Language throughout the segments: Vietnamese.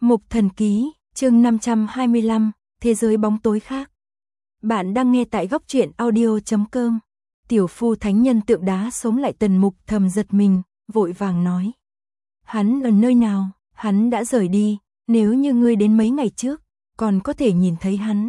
Mục Thần Ký, chương 525, Thế giới bóng tối khác. Bạn đang nghe tại góc truyện audio.com. Tiểu phu thánh nhân tượng đá sống lại. Tần Mục thầm giật mình, vội vàng nói. Hắn ở nơi nào? Hắn đã rời đi, nếu như ngươi đến mấy ngày trước, còn có thể nhìn thấy hắn.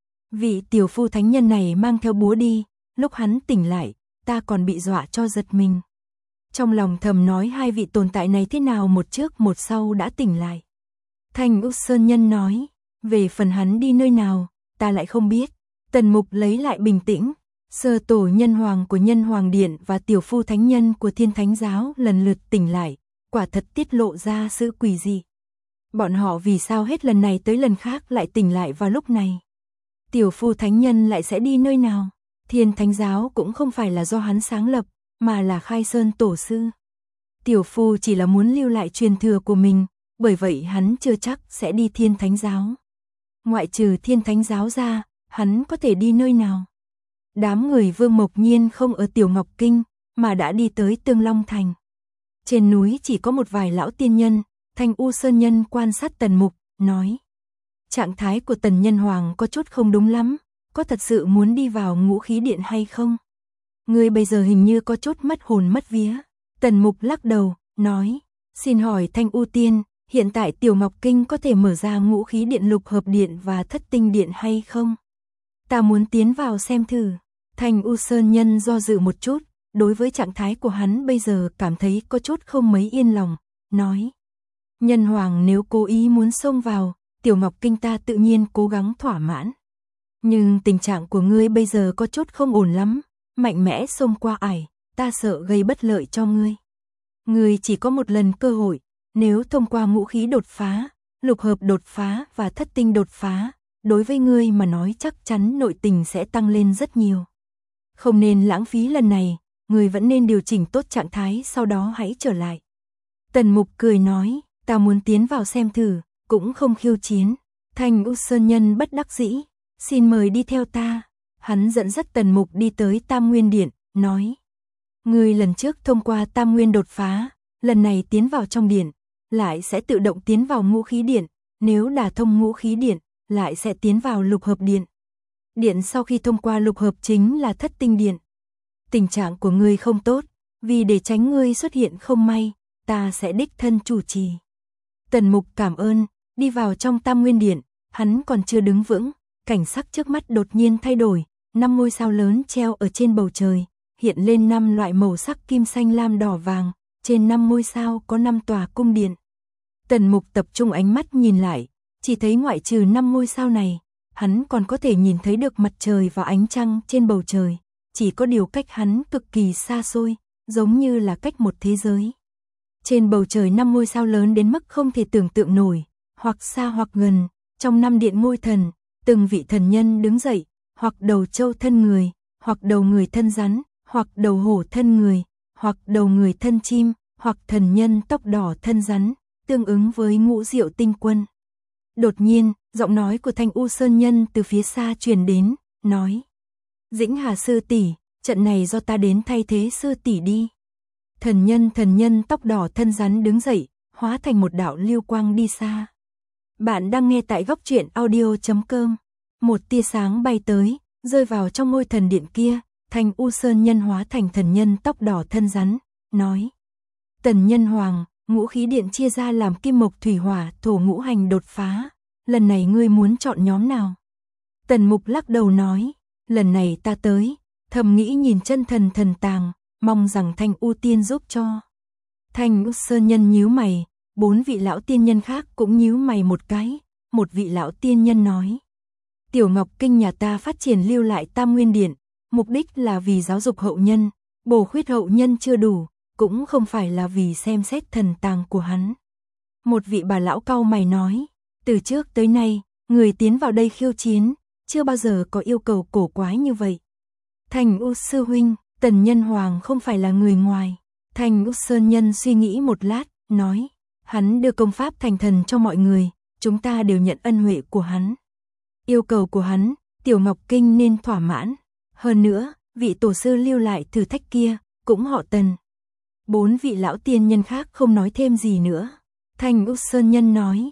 Vị tiểu phu thánh nhân này mang theo búa đi, lúc hắn tỉnh lại, ta còn bị dọa cho giật mình. Trong lòng thầm nói hai vị tồn tại này thế nào một trước một sau đã tỉnh lại. Thanh Úc Sơn Nhân nói, về phần hắn đi nơi nào, ta lại không biết. Tần Mục lấy lại bình tĩnh, sơ tổ nhân hoàng của Nhân Hoàng Điện và tiểu phu thánh nhân của Thiên Thánh Giáo lần lượt tỉnh lại, quả thật tiết lộ ra sự quỷ dị. Bọn họ vì sao hết lần này tới lần khác lại tỉnh lại vào lúc này? Tiểu phu thánh nhân lại sẽ đi nơi nào? Thiên Thánh Giáo cũng không phải là do hắn sáng lập, mà là Khai Sơn tổ sư. Tiểu phu chỉ là muốn lưu lại truyền thừa của mình, bởi vậy hắn chưa chắc sẽ đi Thiên Thánh Giáo. Ngoại trừ Thiên Thánh Giáo ra, hắn có thể đi nơi nào? Đám người Vương Mộc Nhiên không ở Tiểu Ngọc Kinh, mà đã đi tới Tương Long Thành. Trên núi chỉ có một vài lão tiên nhân. Thanh U Sơn Nhân quan sát Tần Mục, nói. Trạng thái của Tần Nhân Hoàng có chút không đúng lắm, có thật sự muốn đi vào Ngũ Khí Điện hay không? Ngươi bây giờ hình như có chút mất hồn mất vía. Tần Mục lắc đầu, nói. Xin hỏi Thanh U Tiên, hiện tại Tiểu Ngọc Kinh có thể mở ra Ngũ Khí Điện, Lục Hợp Điện và Thất Tinh Điện hay không? Ta muốn tiến vào xem thử. Thanh U Sơn Nhân do dự một chút, đối với trạng thái của hắn bây giờ cảm thấy có chút không mấy yên lòng, nói. Nhân Hoàng nếu cố ý muốn xông vào, Tiểu Ngọc Kinh ta tự nhiên cố gắng thỏa mãn. Nhưng tình trạng của ngươi bây giờ có chút không ổn lắm, mạnh mẽ xông qua ải, ta sợ gây bất lợi cho ngươi. Ngươi chỉ có một lần cơ hội, nếu thông qua ngũ khí đột phá, lục hợp đột phá và thất tinh đột phá, đối với ngươi mà nói chắc chắn nội tình sẽ tăng lên rất nhiều. Không nên lãng phí lần này, ngươi vẫn nên điều chỉnh tốt trạng thái sau đó hãy trở lại. Tần Mục cười nói. Ta muốn tiến vào xem thử, cũng không khiêu chiến. Thanh U Sơn Nhân bất đắc dĩ, xin mời đi theo ta. Hắn dẫn dắt Tần Mục đi tới Tam Nguyên Điện, nói. Ngươi lần trước thông qua Tam Nguyên đột phá, lần này tiến vào trong điện, lại sẽ tự động tiến vào Ngũ Khí Điện. Nếu đả thông Ngũ Khí Điện, lại sẽ tiến vào Lục Hợp Điện. Điện sau khi thông qua Lục Hợp chính là Thất Tinh Điện. Tình trạng của ngươi không tốt, vì để tránh ngươi xuất hiện không may, ta sẽ đích thân chủ trì. Tần Mục cảm ơn, đi vào trong Tam Nguyên Điện, hắn còn chưa đứng vững, cảnh sắc trước mắt đột nhiên thay đổi, 5 ngôi sao lớn treo ở trên bầu trời, hiện lên 5 loại màu sắc kim xanh lam đỏ vàng, trên 5 ngôi sao có 5 tòa cung điện. Tần Mục tập trung ánh mắt nhìn lại, chỉ thấy ngoại trừ 5 ngôi sao này, hắn còn có thể nhìn thấy được mặt trời và ánh trăng trên bầu trời, chỉ có điều cách hắn cực kỳ xa xôi, giống như là cách một thế giới. Trên bầu trời 5 ngôi sao lớn đến mức không thể tưởng tượng nổi, hoặc xa hoặc gần, trong 5 điện ngôi thần, từng vị thần nhân đứng dậy, hoặc đầu trâu thân người, hoặc đầu người thân rắn, hoặc đầu hổ thân người, hoặc đầu người thân chim, hoặc thần nhân tóc đỏ thân rắn, tương ứng với Ngũ Diệu Tinh Quân. Đột nhiên, giọng nói của Thanh U Sơn Nhân từ phía xa truyền đến, nói. Dĩnh Hà sư tỷ, trận này do ta đến thay thế sư tỷ đi. Thần nhân tóc đỏ thân rắn đứng dậy, hóa thành một đạo lưu quang đi xa. Bạn đang nghe tại góc truyện audio.com. Một tia sáng bay tới, rơi vào trong ngôi thần điện kia, Thanh U Sơn Nhân hóa thành thần nhân tóc đỏ thân rắn, nói. Tần Nhân Hoàng, Ngũ Khí Điện chia ra làm kim mộc thủy hỏa thổ ngũ hành đột phá, lần này ngươi muốn chọn nhóm nào? Tần Mục lắc đầu nói, lần này ta tới, thầm nghĩ nhìn chân thần thần tàng, mong rằng Thanh U Tiên giúp cho. Thanh U Sơn Nhân nhíu mày, 4 vị lão tiên nhân khác cũng nhíu mày một cái, một vị lão tiên nhân nói. Tiểu Ngọc Kinh nhà ta phát triển lưu lại Tam Nguyên Điện, mục đích là vì giáo dục hậu nhân, bổ khuyết hậu nhân chưa đủ, cũng không phải là vì xem xét thần tàng của hắn. Một vị bà lão cau mày nói, từ trước tới nay, người tiến vào đây khiêu chiến, chưa bao giờ có yêu cầu cổ quái như vậy. Thanh U sư huynh, Tần Nhân Hoàng không phải là người ngoài. Thanh U Sơn Nhân suy nghĩ một lát, nói. Hắn đưa công pháp thành thần cho mọi người, chúng ta đều nhận ân huệ của hắn. Yêu cầu của hắn, Tiểu Ngọc Kinh nên thỏa mãn. Hơn nữa, vị tổ sư lưu lại thử thách kia, cũng họ Tần. 4 vị lão tiên nhân khác không nói thêm gì nữa. Thanh U Sơn Nhân nói.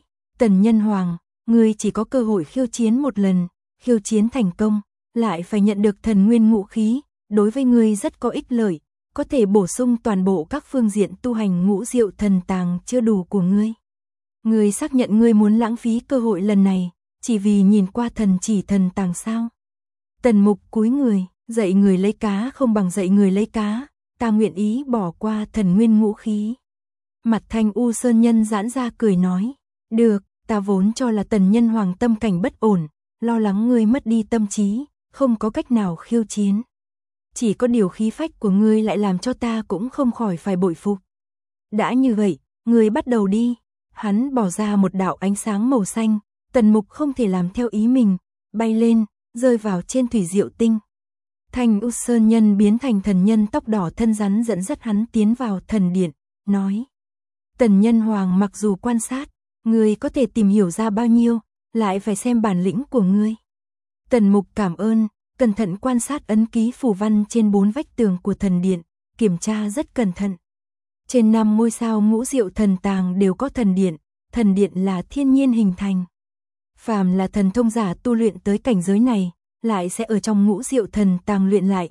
Tần Nhân Hoàng, ngươi chỉ có cơ hội khiêu chiến một lần, khiêu chiến thành công, lại phải nhận được thần nguyên ngũ khí, đối với ngươi rất có ích lợi, có thể bổ sung toàn bộ các phương diện tu hành ngũ diệu thần tàng chưa đủ của ngươi. Ngươi xác nhận ngươi muốn lãng phí cơ hội lần này, chỉ vì nhìn qua thần chỉ thần tàng sao? Tần Mục cúi người, dạy người lấy cá không bằng dạy người lấy cá, ta nguyện ý bỏ qua thần nguyên ngũ khí. Mặt Thanh U Sơn Nhân giãn ra cười nói, được, ta vốn cho là Tần Nhân Hoàng tâm cảnh bất ổn, lo lắng ngươi mất đi tâm trí, không có cách nào khiêu chiến. Chỉ có điều khí phách của ngươi lại làm cho ta cũng không khỏi phải bội phục. Đã như vậy, ngươi bắt đầu đi. Hắn bỏ ra một đạo ánh sáng màu xanh, Tần Mục không thể làm theo ý mình, bay lên, rơi vào trên thủy diệu tinh. Thanh U Sơn Nhân biến thành thần nhân tóc đỏ thân rắn dẫn dắt hắn tiến vào thần điện, nói. Tần Nhân Hoàng mặc dù quan sát, ngươi có thể tìm hiểu ra bao nhiêu, lại phải xem bản lĩnh của ngươi. Tần Mục cảm ơn, cẩn thận quan sát ấn ký phù văn trên 4 vách tường của thần điện, kiểm tra rất cẩn thận. Trên 5 ngôi sao ngũ diệu thần tàng đều có thần điện là thiên nhiên hình thành. Phàm là thần thông giả tu luyện tới cảnh giới này, lại sẽ ở trong ngũ diệu thần tàng luyện lại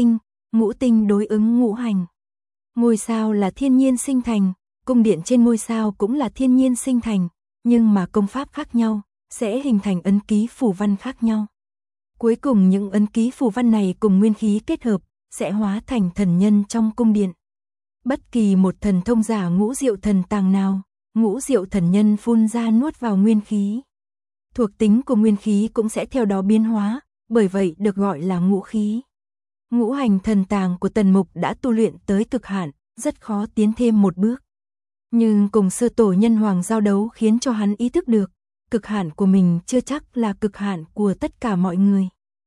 ngũ tinh đối ứng ngũ hành. Ngôi sao là thiên nhiên sinh thành, cung điện trên ngôi sao cũng là thiên nhiên sinh thành, nhưng mà công pháp khác nhau, sẽ hình thành ấn ký phù văn khác nhau. Cuối cùng những ấn ký phù văn này cùng nguyên khí kết hợp, sẽ hóa thành thần nhân trong cung điện. Bất kỳ một thần thông giả ngũ diệu thần tàng nào, ngũ diệu thần nhân phun ra nuốt vào nguyên khí. Thuộc tính của nguyên khí cũng sẽ theo đó biến hóa, bởi vậy được gọi là ngũ khí. Ngũ hành thần tàng của Tần Mục đã tu luyện tới cực hạn, rất khó tiến thêm một bước. Nhưng cùng sư tổ Nhân Hoàng giao đấu khiến cho hắn ý thức được, cực hạn của mình chưa chắc là cực hạn của tất cả mọi người.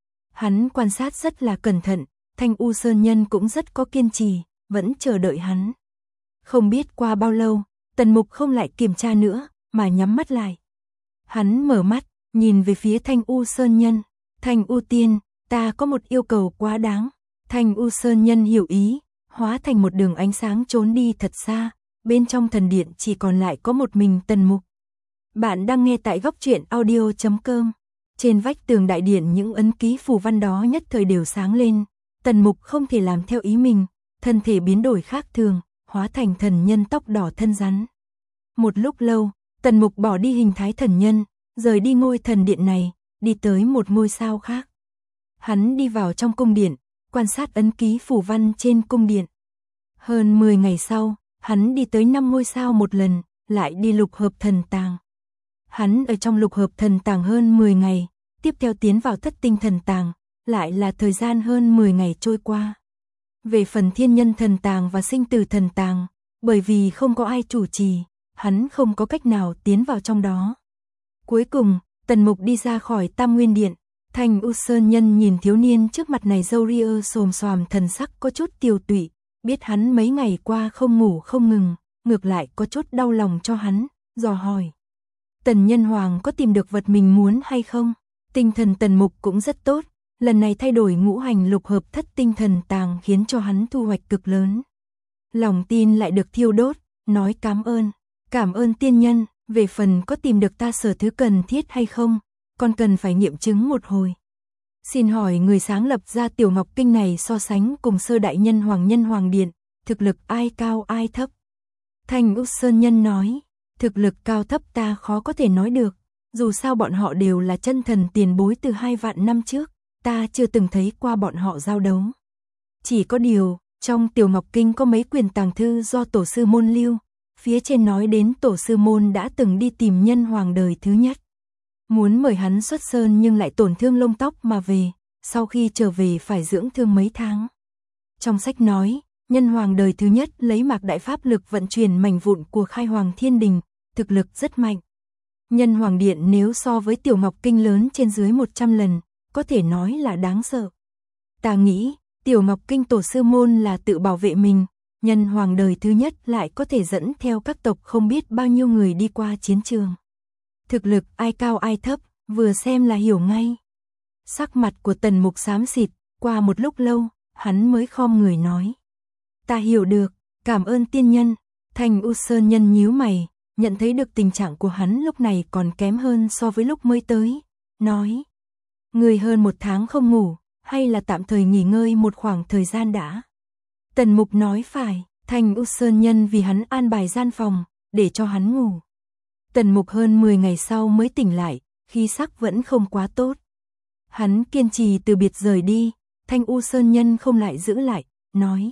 Hắn quan sát rất là cẩn thận, Thanh U Sơn Nhân cũng rất có kiên trì, vẫn chờ đợi hắn. Không biết qua bao lâu, Tần Mục không lại kiểm tra nữa, mà nhắm mắt lại. Hắn mở mắt, nhìn về phía Thanh U Sơn Nhân. Thanh U Tiên, ta có một yêu cầu quá đáng. Thanh U Sơn Nhân hiểu ý, hóa thành một đường ánh sáng trốn đi thật xa. Bên trong thần điện chỉ còn lại có một mình Tần Mục. Bạn đang nghe tại góc truyện audio.com. Trên vách tường đại điện những ấn ký phù văn đó nhất thời đều sáng lên. Tần Mục không thể làm theo ý mình, thân thể biến đổi khác thường, hóa thành thần nhân tóc đỏ thân rắn. Một lúc lâu, Tần Mục bỏ đi hình thái thần nhân, rời đi ngôi thần điện này, đi tới một ngôi sao khác. Hắn đi vào trong cung điện, quan sát ấn ký phù văn trên cung điện. Hơn 10 ngày sau, hắn đi tới 5 ngôi sao một lần, lại đi lục hợp thần tàng. Hắn ở trong lục hợp thần tàng hơn 10 ngày, tiếp theo tiến vào thất tinh thần tàng, lại là thời gian hơn 10 ngày trôi qua. Về phần thiên nhân thần tàng và sinh tử thần tàng, bởi vì không có ai chủ trì, hắn không có cách nào tiến vào trong đó. Cuối cùng, Tần Mục đi ra khỏi Tam Nguyên Điện, Thanh U Sơn Nhân nhìn thiếu niên trước mặt này râu ria xồm xoàm thần sắc có chút tiều tụy, biết hắn mấy ngày qua không ngủ không ngừng, ngược lại có chút đau lòng cho hắn, dò hỏi. Tần Nhân Hoàng có tìm được vật mình muốn hay không? Tinh thần Tần Mục cũng rất tốt, lần này thay đổi ngũ hành lục hợp thất tinh thần tàng khiến cho hắn thu hoạch cực lớn. Lòng tin lại được thiêu đốt, nói cảm ơn tiên nhân, về phần có tìm được ta sở thứ cần thiết hay không, còn cần phải nghiệm chứng một hồi. Xin hỏi người sáng lập ra Tiểu Ngọc Kinh này so sánh cùng sơ đại nhân hoàng điện, thực lực ai cao ai thấp? Thanh U Sơn Nhân nói, thực lực cao thấp ta khó có thể nói được, dù sao bọn họ đều là chân thần tiền bối từ 2 vạn năm trước, ta chưa từng thấy qua bọn họ giao đấu. Chỉ có điều, trong Tiểu Ngọc Kinh có mấy quyền tàng thư do tổ sư môn lưu, phía trên nói đến tổ sư môn đã từng đi tìm nhân hoàng đời thứ nhất. Muốn mời hắn xuất sơn nhưng lại tổn thương lông tóc mà về, sau khi trở về phải dưỡng thương mấy tháng. Trong sách nói, nhân hoàng đời thứ nhất lấy mạc đại pháp lực vận chuyển mảnh vụn của khai hoàng thiên đình, thực lực rất mạnh. Nhân hoàng điện nếu so với Tiểu Ngọc Kinh lớn trên dưới 100 lần, có thể nói là đáng sợ. Ta nghĩ, Tiểu Ngọc Kinh tổ sư môn là tự bảo vệ mình, nhân hoàng đời thứ nhất lại có thể dẫn theo các tộc không biết bao nhiêu người đi qua chiến trường. Thực lực ai cao ai thấp, vừa xem là hiểu ngay. Sắc mặt của Tần Mục xám xịt, qua một lúc lâu, hắn mới khom người nói. Ta hiểu được, cảm ơn tiên nhân. Thanh U Sơn Nhân nhíu mày, nhận thấy được tình trạng của hắn lúc này còn kém hơn so với lúc mới tới, nói: Người hơn 1 tháng không ngủ, hay là tạm thời nghỉ ngơi một khoảng thời gian đã? Tần Mục nói phải, Thanh U Sơn Nhân vì hắn an bài gian phòng, để cho hắn ngủ. Tần Mục hơn 10 ngày sau mới tỉnh lại, khí sắc vẫn không quá tốt. Hắn kiên trì từ biệt rời đi, Thanh U Sơn Nhân không lại giữ lại, nói: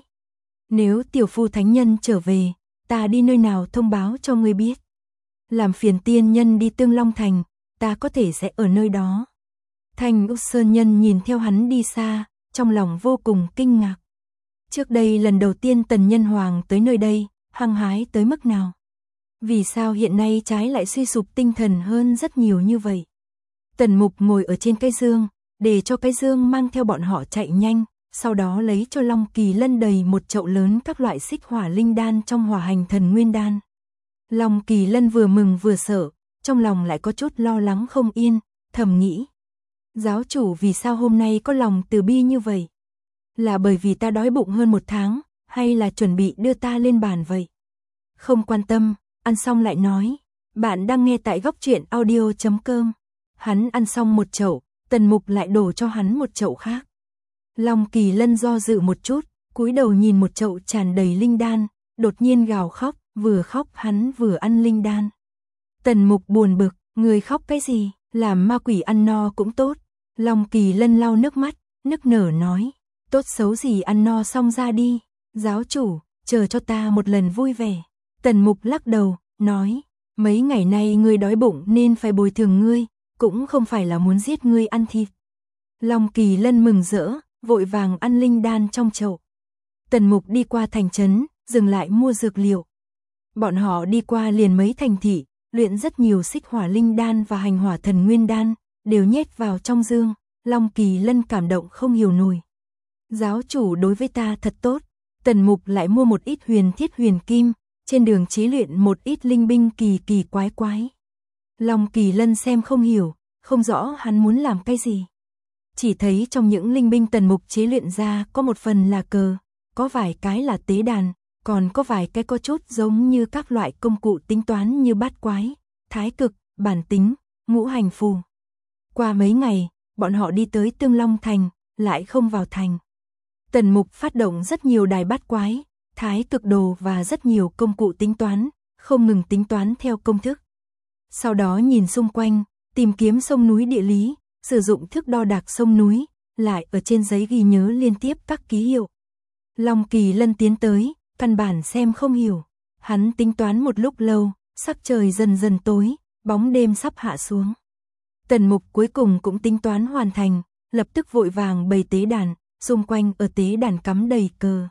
Nếu tiểu phu thánh nhân trở về, ta đi nơi nào thông báo cho ngươi biết. Làm phiền tiên nhân đi Tương Long Thành, ta có thể sẽ ở nơi đó. Thanh U Sơn Nhân nhìn theo hắn đi xa, trong lòng vô cùng kinh ngạc. Trước đây lần đầu tiên Tần Nhân Hoàng tới nơi đây, hăng hái tới mức nào? Vì sao hiện nay trái lại suy sụp tinh thần hơn rất nhiều như vậy? Tần Mục ngồi ở trên cây dương, để cho cái dương mang theo bọn họ chạy nhanh, sau đó lấy cho Long Kỳ Lân đầy một chậu lớn các loại xích hỏa linh đan trong hỏa hành thần nguyên đan. Long Kỳ Lân vừa mừng vừa sợ, trong lòng lại có chút lo lắng không yên, thầm nghĩ: Giáo chủ vì sao hôm nay có lòng từ bi như vậy? Là bởi vì ta đói bụng hơn 1 tháng, hay là chuẩn bị đưa ta lên bàn vậy? Không quan tâm, ăn xong lại nói. Bạn đang nghe tại góc truyện audio.com. Hắn ăn xong một chậu, Tần Mục lại đổ cho hắn một chậu khác. Long Kỳ Lân do dự một chút, cúi đầu nhìn một chậu tràn đầy linh đan, đột nhiên gào khóc, vừa khóc hắn vừa ăn linh đan. Tần Mục buồn bực, người khóc cái gì, làm ma quỷ ăn no cũng tốt. Long Kỳ Lân lau nước mắt, nức nở nói: Tốt xấu gì ăn no xong ra đi, giáo chủ, chờ cho ta một lần vui vẻ. Tần Mục lắc đầu, nói: Mấy ngày nay ngươi đói bụng nên phải bồi thường ngươi, cũng không phải là muốn giết ngươi ăn thịt. Long Kỳ Lân mừng rỡ, vội vàng ăn linh đan trong chậu. Tần Mục đi qua thành trấn, dừng lại mua dược liệu. Bọn họ đi qua liền mấy thành thị, luyện rất nhiều xích hỏa linh đan và hành hỏa thần nguyên đan, đều nhét vào trong dương. Long Kỳ Lân cảm động không hiểu nổi. Giáo chủ đối với ta thật tốt. Tần Mục lại mua một ít huyền thiết huyền kim, trên đường chế luyện một ít linh binh kỳ kỳ quái quái. Long Kỳ Lân xem không hiểu, không rõ hắn muốn làm cái gì. Chỉ thấy trong những linh binh Tần Mục chế luyện ra có một phần là cờ, có vài cái là tế đàn, còn có vài cái có chút giống như các loại công cụ tính toán như bát quái, thái cực, bản tính, ngũ hành phù. Qua mấy ngày, bọn họ đi tới Tương Long Thành, lại không vào thành. Tần Mục phát động rất nhiều đài bát quái, thái cực đồ và rất nhiều công cụ tính toán, không ngừng tính toán theo công thức. Sau đó nhìn xung quanh, tìm kiếm sông núi địa lý, sử dụng thước đo đạc sông núi, lại ở trên giấy ghi nhớ liên tiếp các ký hiệu. Long Kỳ Lân tiến tới, căn bản xem không hiểu. Hắn tính toán một lúc lâu, sắc trời dần dần tối, bóng đêm sắp hạ xuống. Tần Mục cuối cùng cũng tính toán hoàn thành, lập tức vội vàng bày tế đàn, xung quanh ở tế đàn cắm đầy cờ.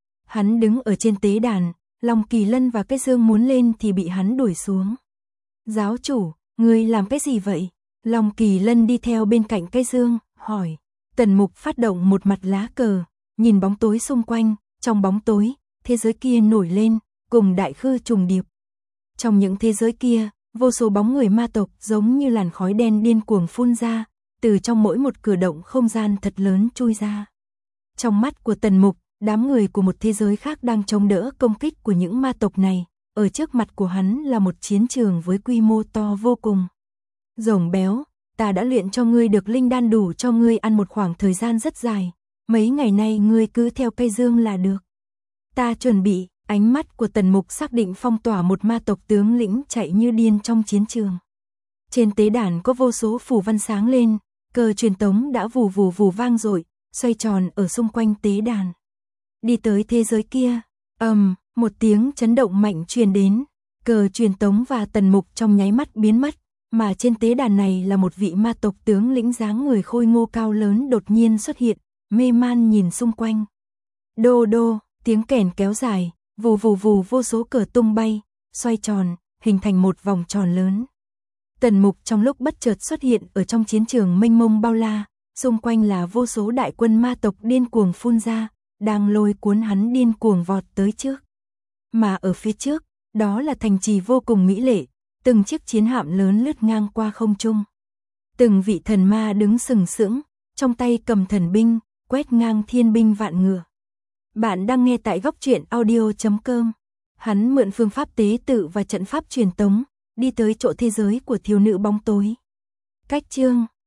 Hắn đứng ở trên tế đàn, Long Kỳ Lân và cái dương muốn lên thì bị hắn đuổi xuống. Giáo chủ, ngươi làm cái gì vậy? Long Kỳ Lân đi theo bên cạnh cái dương, hỏi. Tần Mục phát động một mặt lá cờ, nhìn bóng tối xung quanh, trong bóng tối, thế giới kia nổi lên, cùng đại khư trùng điệp. Trong những thế giới kia, vô số bóng người ma tộc giống như làn khói đen điên cuồng phun ra, từ trong mỗi một cửa động không gian thật lớn chui ra. Trong mắt của Tần Mục, đám người của một thế giới khác đang chống đỡ công kích của những ma tộc này, ở trước mặt của hắn là một chiến trường với quy mô to vô cùng. Rồng béo, ta đã luyện cho ngươi được linh đan đủ cho ngươi ăn một khoảng thời gian rất dài, mấy ngày nay ngươi cứ theo cây dương là được. Ta chuẩn bị. Ánh mắt của Tần Mục xác định phong tỏa một ma tộc tướng lĩnh chạy như điên trong chiến trường. Trên tế đàn có vô số phù văn sáng lên, cờ truyền tống đã vù vù vù vang dội, xoay tròn ở xung quanh tế đàn. Đi tới thế giới kia, một tiếng chấn động mạnh truyền đến, cờ truyền tống và Tần Mục trong nháy mắt biến mất, mà trên tế đàn này là một vị ma tộc tướng lĩnh dáng người khôi ngô cao lớn đột nhiên xuất hiện, mê man nhìn xung quanh. Đô đô, tiếng kèn kéo dài. Vù vù vù vô số cờ tung bay, xoay tròn, hình thành một vòng tròn lớn. Tần Mục trong lúc bất chợt xuất hiện ở trong chiến trường mênh mông bao la, xung quanh là vô số đại quân ma tộc điên cuồng phun ra, đang lôi cuốn hắn điên cuồng vọt tới trước. Mà ở phía trước, đó là thành trì vô cùng mỹ lệ, từng chiếc chiến hạm lớn lướt ngang qua không trung. Từng vị thần ma đứng sừng sững, trong tay cầm thần binh, quét ngang thiên binh vạn ngựa. Bạn đang nghe tại góc truyện audio.com. Hắn mượn phương pháp tế tự và trận pháp truyền tống, đi tới chỗ thế giới của thiếu nữ bóng tối. Cách chương